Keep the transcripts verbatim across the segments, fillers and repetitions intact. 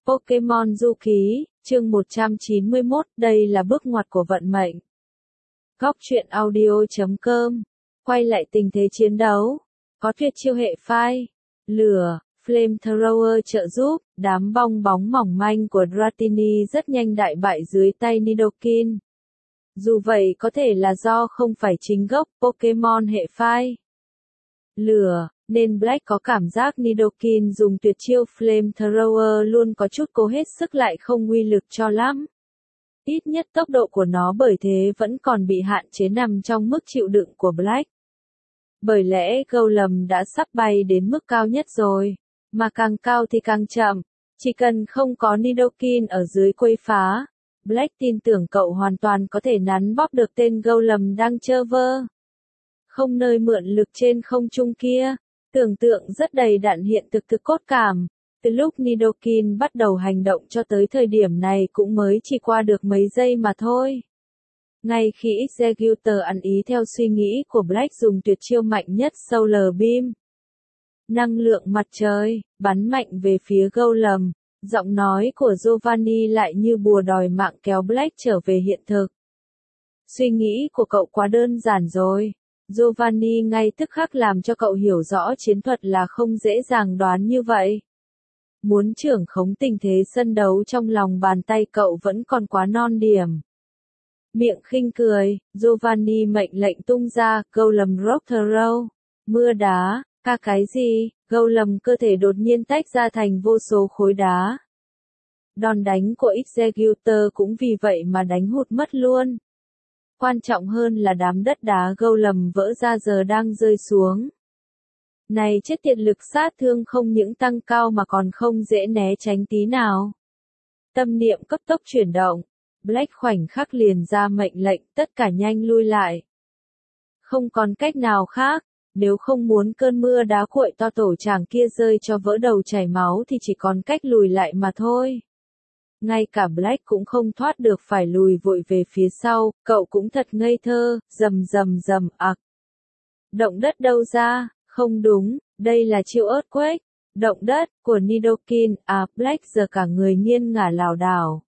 Pokemon Du Ký, chương một trăm chín mươi mốt, đây là bước ngoặt của vận mệnh. Góc truyện audio chấm com, quay lại tình thế chiến đấu, có tuyệt chiêu hệ phai, lửa, Flamethrower trợ giúp, đám bong bóng mỏng manh của Dratini rất nhanh đại bại dưới tay Nidoking. Dù vậy có thể là do không phải chính gốc Pokemon hệ phai, lửa, nên Black có cảm giác Nidoking dùng tuyệt chiêu Flamethrower luôn có chút cố hết sức lại không uy lực cho lắm. Ít nhất tốc độ của nó bởi thế vẫn còn bị hạn chế nằm trong mức chịu đựng của Black. Bởi lẽ Golem đã sắp bay đến mức cao nhất rồi, mà càng cao thì càng chậm, chỉ cần không có Nidoking ở dưới quấy phá, Black tin tưởng cậu hoàn toàn có thể nắn bóp được tên Golem đang chơ vơ. Không nơi mượn lực trên không trung kia, tưởng tượng rất đầy đặn hiện thực thực cốt cảm. Từ lúc Nidoking bắt đầu hành động cho tới thời điểm này cũng mới chỉ qua được mấy giây mà thôi. Ngay khi Executor ăn ý theo suy nghĩ của Black dùng tuyệt chiêu mạnh nhất Solar Beam, năng lượng mặt trời, bắn mạnh về phía Golem, giọng nói của Giovanni lại như bùa đòi mạng kéo Black trở về hiện thực. Suy nghĩ của cậu quá đơn giản rồi. Giovanni ngay tức khắc làm cho cậu hiểu rõ chiến thuật là không dễ dàng đoán như vậy. Muốn trưởng khống tình thế sân đấu trong lòng bàn tay cậu vẫn còn quá non điểm. Miệng khinh cười, Giovanni mệnh lệnh tung ra, Golem Rock Throw, mưa đá, ca cái gì, Golem cơ thể đột nhiên tách ra thành vô số khối đá. Đòn đánh của Executor cũng vì vậy mà đánh hụt mất luôn. Quan trọng hơn là đám đất đá Golem vỡ ra giờ đang rơi xuống. Này chết tiệt, lực sát thương không những tăng cao mà còn không dễ né tránh tí nào. Tâm niệm cấp tốc chuyển động, Black khoảnh khắc liền ra mệnh lệnh tất cả nhanh lui lại. Không còn cách nào khác, nếu không muốn cơn mưa đá cuội to tổ chàng kia rơi cho vỡ đầu chảy máu thì chỉ còn cách lùi lại mà thôi. Ngay cả Black cũng không thoát được phải lùi vội về phía sau, cậu cũng thật ngây thơ, rầm rầm rầm ặc. Động đất đâu ra, không đúng, đây là chiêu Earthquake, động đất, của Nidoking, à Black giờ cả người nghiêng ngả lảo đảo.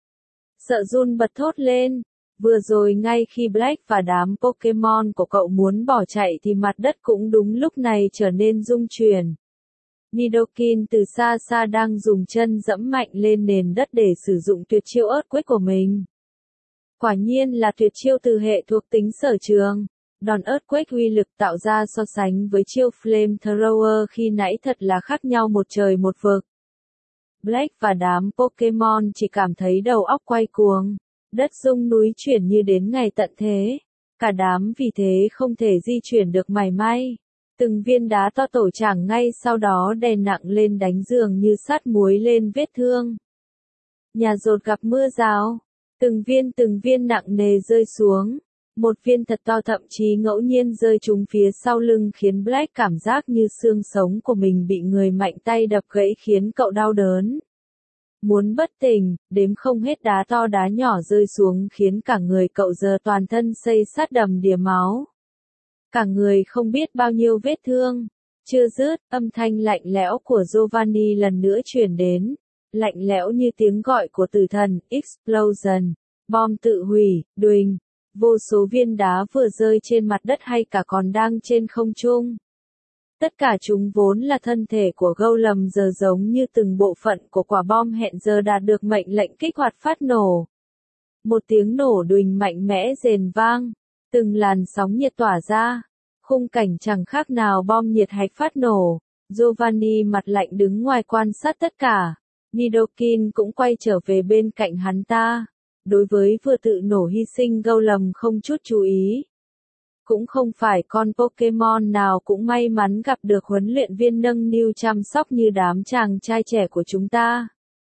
Sợ run bật thốt lên, vừa rồi ngay khi Black và đám Pokemon của cậu muốn bỏ chạy thì mặt đất cũng đúng lúc này trở nên rung chuyển. Nidoking từ xa xa đang dùng chân dẫm mạnh lên nền đất để sử dụng tuyệt chiêu Earthquake của mình. Quả nhiên là tuyệt chiêu từ hệ thuộc tính sở trường. Đòn Earthquake uy lực tạo ra so sánh với chiêu Flamethrower khi nãy thật là khác nhau một trời một vực. Black và đám Pokemon chỉ cảm thấy đầu óc quay cuồng, đất rung núi chuyển như đến ngày tận thế. Cả đám vì thế không thể di chuyển được mảy may. Từng viên đá to tổ chảng ngay sau đó đè nặng lên đánh dường như sát muối lên vết thương. Nhà dột gặp mưa rào, từng viên từng viên nặng nề rơi xuống. Một viên thật to thậm chí ngẫu nhiên rơi trúng phía sau lưng khiến Black cảm giác như xương sống của mình bị người mạnh tay đập gãy khiến cậu đau đớn. Muốn bất tỉnh, đếm không hết đá to đá nhỏ rơi xuống khiến cả người cậu giờ toàn thân xây sát đầm đìa máu. Cả người không biết bao nhiêu vết thương. Chưa dứt, âm thanh lạnh lẽo của Giovanni lần nữa truyền đến. Lạnh lẽo như tiếng gọi của tử thần, explosion, bom tự hủy, đuỳnh. Vô số viên đá vừa rơi trên mặt đất hay cả còn đang trên không trung. Tất cả chúng vốn là thân thể của Golem giờ giống như từng bộ phận của quả bom hẹn giờ đạt được mệnh lệnh kích hoạt phát nổ. Một tiếng nổ đùnh mạnh mẽ rền vang, từng làn sóng nhiệt tỏa ra, khung cảnh chẳng khác nào bom nhiệt hạch phát nổ. Giovanni mặt lạnh đứng ngoài quan sát tất cả. Nidoking cũng quay trở về bên cạnh hắn ta. Đối với vừa tự nổ hy sinh Golem không chút chú ý. Cũng không phải con Pokemon nào cũng may mắn gặp được huấn luyện viên nâng niu chăm sóc như đám chàng trai trẻ của chúng ta.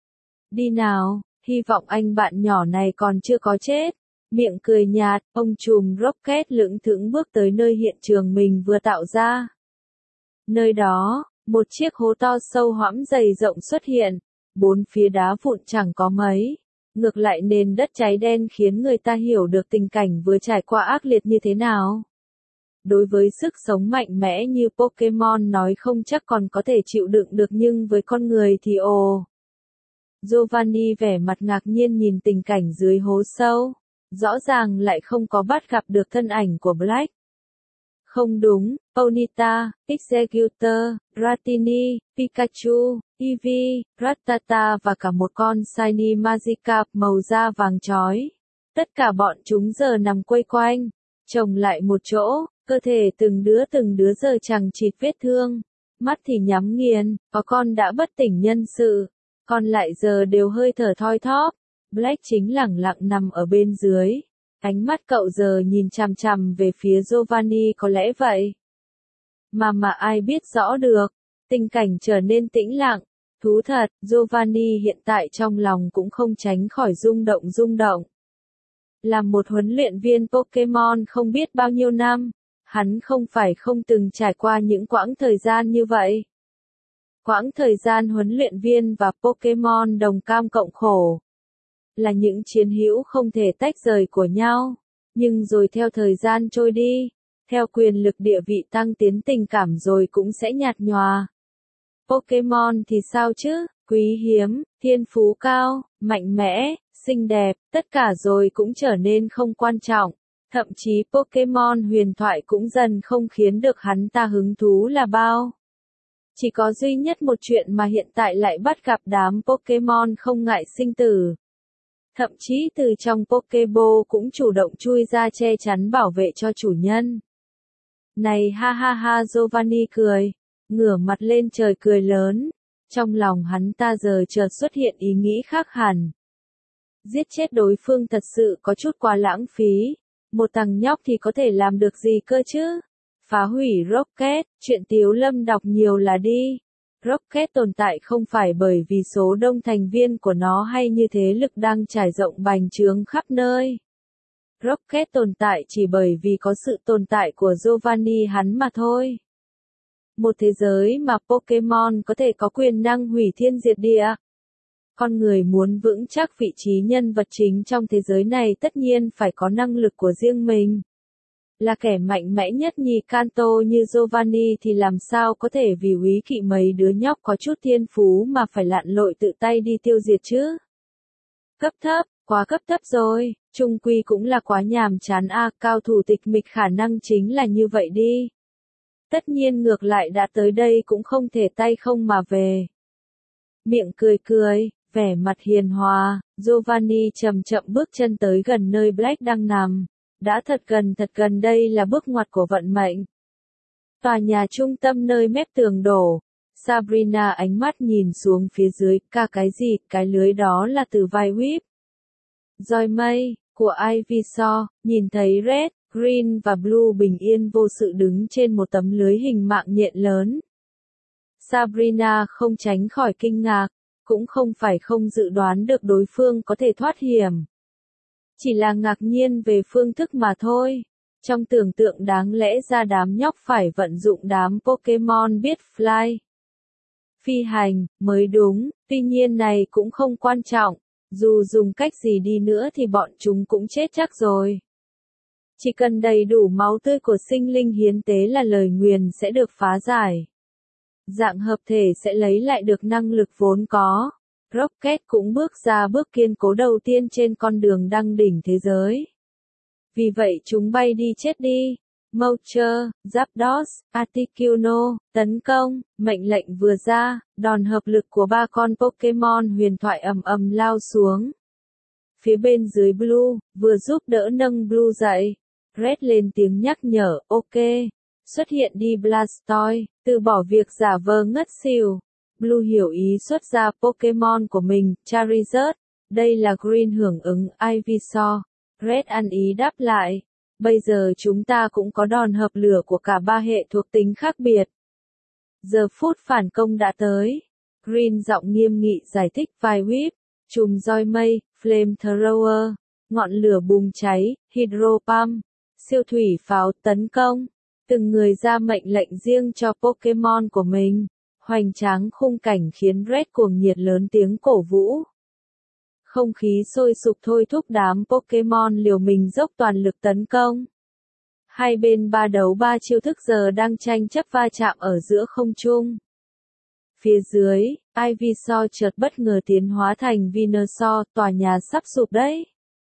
Đi nào, hy vọng anh bạn nhỏ này còn chưa có chết. Miệng cười nhạt, ông trùm Rocket lững thững bước tới nơi hiện trường mình vừa tạo ra. Nơi đó, một chiếc hố to sâu hõm dày rộng xuất hiện, bốn phía đá vụn chẳng có mấy. Ngược lại nền đất cháy đen khiến người ta hiểu được tình cảnh vừa trải qua ác liệt như thế nào. Đối với sức sống mạnh mẽ như Pokemon nói không chắc còn có thể chịu đựng được nhưng với con người thì ồ. Giovanni vẻ mặt ngạc nhiên nhìn tình cảnh dưới hố sâu. Rõ ràng lại không có bắt gặp được thân ảnh của Black. Không đúng, Ponyta, Executor, Dratini, Pikachu, Eevee, Rattata và cả một con Shiny Magikarp màu da vàng chói. Tất cả bọn chúng giờ nằm quây quanh, chồng lại một chỗ, cơ thể từng đứa từng đứa giờ chằng chịt vết thương. Mắt thì nhắm nghiền, có con đã bất tỉnh nhân sự, còn lại giờ đều hơi thở thoi thóp. Black chính lẳng lặng nằm ở bên dưới. Ánh mắt cậu giờ nhìn chằm chằm về phía Giovanni có lẽ vậy. Mà mà ai biết rõ được, tình cảnh trở nên tĩnh lặng. Thú thật, Giovanni hiện tại trong lòng cũng không tránh khỏi rung động rung động. Làm một huấn luyện viên Pokémon không biết bao nhiêu năm, hắn không phải không từng trải qua những quãng thời gian như vậy. Quãng thời gian huấn luyện viên và Pokémon đồng cam cộng khổ. Là những chiến hữu không thể tách rời của nhau. Nhưng rồi theo thời gian trôi đi, theo quyền lực địa vị tăng tiến tình cảm rồi cũng sẽ nhạt nhòa. Pokémon thì sao chứ, quý hiếm, thiên phú cao, mạnh mẽ, xinh đẹp, tất cả rồi cũng trở nên không quan trọng. Thậm chí Pokémon huyền thoại cũng dần không khiến được hắn ta hứng thú là bao. Chỉ có duy nhất một chuyện mà hiện tại lại bắt gặp đám Pokémon không ngại sinh tử. Thậm chí từ trong Pokéball cũng chủ động chui ra che chắn bảo vệ cho chủ nhân. Này ha ha ha, Giovanni cười, ngửa mặt lên trời cười lớn. Trong lòng hắn ta giờ chợt xuất hiện ý nghĩ khác hẳn. Giết chết đối phương thật sự có chút quá lãng phí. Một thằng nhóc thì có thể làm được gì cơ chứ? Phá hủy Rocket, chuyện Tiếu Lâm đọc nhiều là đi. Rocket tồn tại không phải bởi vì số đông thành viên của nó hay như thế lực đang trải rộng bành trướng khắp nơi. Rocket tồn tại chỉ bởi vì có sự tồn tại của Giovanni hắn mà thôi. Một thế giới mà Pokémon có thể có quyền năng hủy thiên diệt địa. Con người muốn vững chắc vị trí nhân vật chính trong thế giới này tất nhiên phải có năng lực của riêng mình. Là kẻ mạnh mẽ nhất nhì Kanto như Giovanni thì làm sao có thể vì úy kỵ mấy đứa nhóc có chút thiên phú mà phải lặn lội tự tay đi tiêu diệt chứ? Cấp thấp, quá cấp thấp rồi, chung quy cũng là quá nhàm chán a, à, cao thủ tịch mịch khả năng chính là như vậy đi. Tất nhiên ngược lại đã tới đây cũng không thể tay không mà về. Miệng cười cười, vẻ mặt hiền hòa, Giovanni chậm chậm bước chân tới gần nơi Black đang nằm. Đã thật gần thật gần, đây là bước ngoặt của vận mệnh. Tòa nhà trung tâm nơi mép tường đổ. Sabrina ánh mắt nhìn xuống phía dưới, ca cái gì, cái lưới đó là từ vai Whip. Roi mây, của Ivysaur, nhìn thấy Red, Green và Blue bình yên vô sự đứng trên một tấm lưới hình mạng nhện lớn. Sabrina không tránh khỏi kinh ngạc, cũng không phải không dự đoán được đối phương có thể thoát hiểm. Chỉ là ngạc nhiên về phương thức mà thôi. Trong tưởng tượng đáng lẽ ra đám nhóc phải vận dụng đám Pokémon biết fly, phi hành, mới đúng, tuy nhiên này cũng không quan trọng. Dù dùng cách gì đi nữa thì bọn chúng cũng chết chắc rồi. Chỉ cần đầy đủ máu tươi của sinh linh hiến tế là lời nguyền sẽ được phá giải. Dạng hợp thể sẽ lấy lại được năng lực vốn có. Rocket cũng bước ra bước kiên cố đầu tiên trên con đường đăng đỉnh thế giới. Vì vậy chúng bay đi chết đi. Moucher, Zapdos, Articuno, tấn công, mệnh lệnh vừa ra, đòn hợp lực của ba con Pokémon huyền thoại ầm ầm lao xuống. Phía bên dưới Blue, vừa giúp đỡ nâng Blue dậy. Red lên tiếng nhắc nhở, ok. Xuất hiện đi Blastoise, từ bỏ việc giả vờ ngất xỉu. Blue hiểu ý xuất ra Pokémon của mình, Charizard. Đây là Green hưởng ứng Ivysaur. Red ăn ý đáp lại. Bây giờ chúng ta cũng có đòn hợp lửa của cả ba hệ thuộc tính khác biệt. Giờ phút phản công đã tới. Green giọng nghiêm nghị giải thích vai Whip, chùm roi mây, Flamethrower, ngọn lửa bùng cháy, Hydro Pump, siêu thủy pháo tấn công. Từng người ra mệnh lệnh riêng cho Pokémon của mình. Hoành tráng khung cảnh khiến Red cuồng nhiệt lớn tiếng cổ vũ. Không khí sôi sục thôi thúc đám Pokémon liều mình dốc toàn lực tấn công. Hai bên ba đấu ba chiêu thức giờ đang tranh chấp va chạm ở giữa không trung. Phía dưới, Ivysaur chợt bất ngờ tiến hóa thành Venusaur, tòa nhà sắp sụp đấy.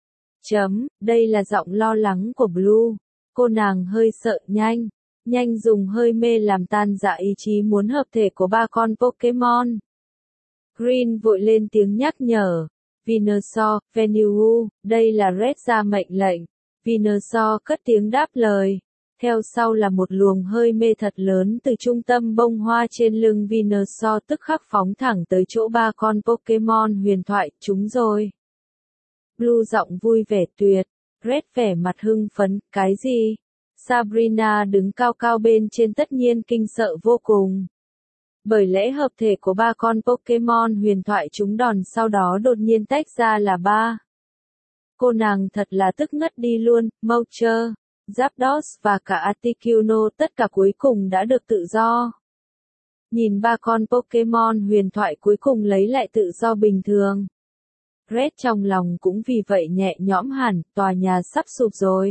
Chấm, đây là giọng lo lắng của Blue. Cô nàng hơi sợ, nhanh, nhanh dùng hơi mê làm tan rã ý chí muốn hợp thể của ba con Pokémon. Green vội lên tiếng nhắc nhở. Venusaur, Venue, đây là Red ra mệnh lệnh. Venusaur cất tiếng đáp lời. Theo sau là một luồng hơi mê thật lớn từ trung tâm bông hoa trên lưng Venusaur tức khắc phóng thẳng tới chỗ ba con Pokémon huyền thoại, chúng rồi. Blue giọng vui vẻ tuyệt, Red vẻ mặt hưng phấn, cái gì? Sabrina đứng cao cao bên trên tất nhiên kinh sợ vô cùng. Bởi lẽ hợp thể của ba con Pokémon huyền thoại chúng đòn sau đó đột nhiên tách ra là ba. Cô nàng thật là tức ngất đi luôn, Moucher, Zapdos và cả Articuno tất cả cuối cùng đã được tự do. Nhìn ba con Pokémon huyền thoại cuối cùng lấy lại tự do bình thường. Red trong lòng cũng vì vậy nhẹ nhõm hẳn, tòa nhà sắp sụp rồi.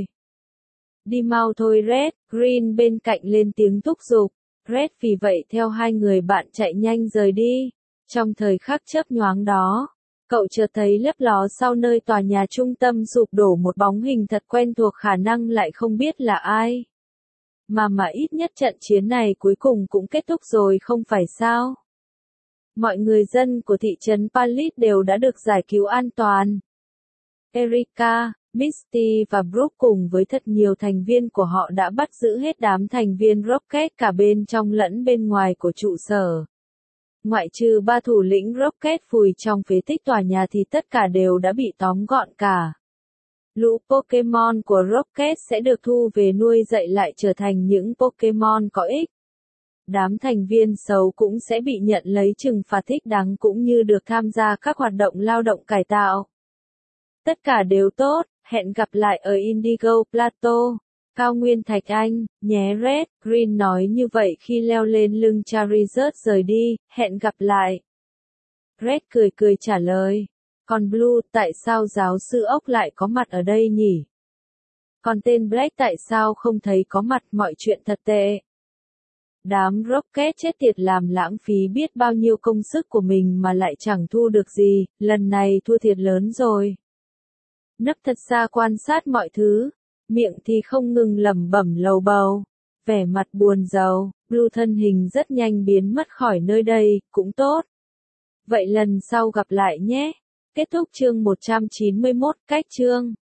Đi mau thôi Red, Green bên cạnh lên tiếng thúc giục. Red vì vậy theo hai người bạn chạy nhanh rời đi. Trong thời khắc chớp nhoáng đó, cậu chợt thấy lấp ló sau nơi tòa nhà trung tâm sụp đổ một bóng hình thật quen thuộc, khả năng lại không biết là ai. Mà mà ít nhất trận chiến này cuối cùng cũng kết thúc rồi không phải sao? Mọi người dân của thị trấn Pallet đều đã được giải cứu an toàn. Erika, Misty và Brooke cùng với thật nhiều thành viên của họ đã bắt giữ hết đám thành viên Rocket cả bên trong lẫn bên ngoài của trụ sở. Ngoại trừ ba thủ lĩnh Rocket phùi trong phế tích tòa nhà thì tất cả đều đã bị tóm gọn cả. Lũ Pokémon của Rocket sẽ được thu về nuôi dạy lại trở thành những Pokémon có ích. Đám thành viên xấu cũng sẽ bị nhận lấy trừng phạt thích đáng cũng như được tham gia các hoạt động lao động cải tạo. Tất cả đều tốt, hẹn gặp lại ở Indigo Plateau, cao nguyên Thạch Anh, nhé Red, Green nói như vậy khi leo lên lưng Charizard rời đi, hẹn gặp lại. Red cười cười trả lời. Còn Blue, tại sao giáo sư ốc lại có mặt ở đây nhỉ? Còn tên Black tại sao không thấy có mặt, mọi chuyện thật tệ. Đám Rocket chết tiệt làm lãng phí biết bao nhiêu công sức của mình mà lại chẳng thu được gì, lần này thua thiệt lớn rồi. Nấp thật xa quan sát mọi thứ, miệng thì không ngừng lẩm bẩm lầu bầu, vẻ mặt buồn rầu, Blue thân hình rất nhanh biến mất khỏi nơi đây, cũng tốt. Vậy lần sau gặp lại nhé. Kết thúc chương một trăm chín mươi mốt, cách chương.